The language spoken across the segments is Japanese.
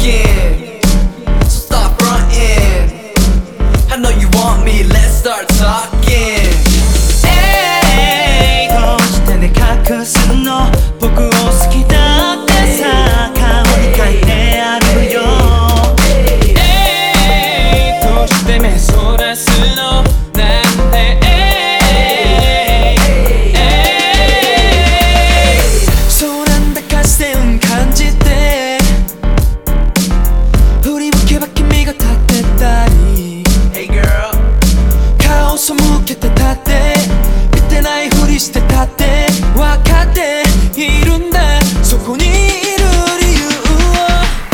talking, so stop fronting. I know you want me, let's start talking. どうしてね隠すの僕を好きだってさ顔に書いてあるよ。どうして目そらすのなんでそうなんだか視線感じて振り向けば君が立ってたり Hey girl, 顔背けてたって見てないふりしてたって分かっているんだそこにいる理由を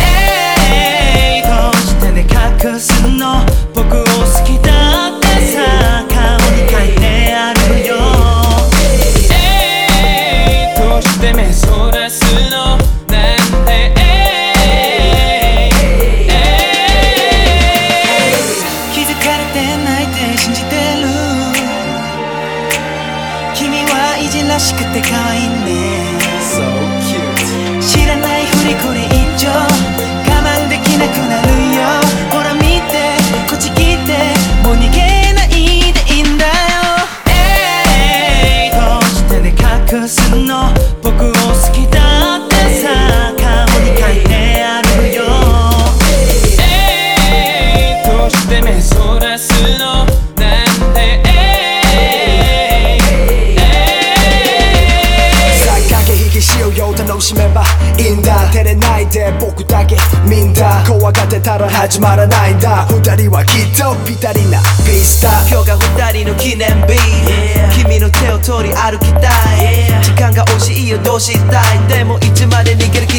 どうしてね隠すの僕を好きだってさ顔に書いてあるよ。どうして目そらすのなんで気づかれてないって信じてる君はいじらしくて可愛いね so cute. 知らないふりこれ以上我慢できなくなるよ。ほら見てこっち来てもう逃げないでいいんだよ。どうしてね隠すの僕を好きだってさ顔に書いてあるよ。どうして目そらすのなんでしようよ楽しめばいいんだ照れないで僕だけみんな怖がってたら始まらないんだ二人はきっとぴったりなピスタ今日が二人の記念日、君の手を取り歩きたい、時間が惜しいよどうしたいでもいつまで逃げる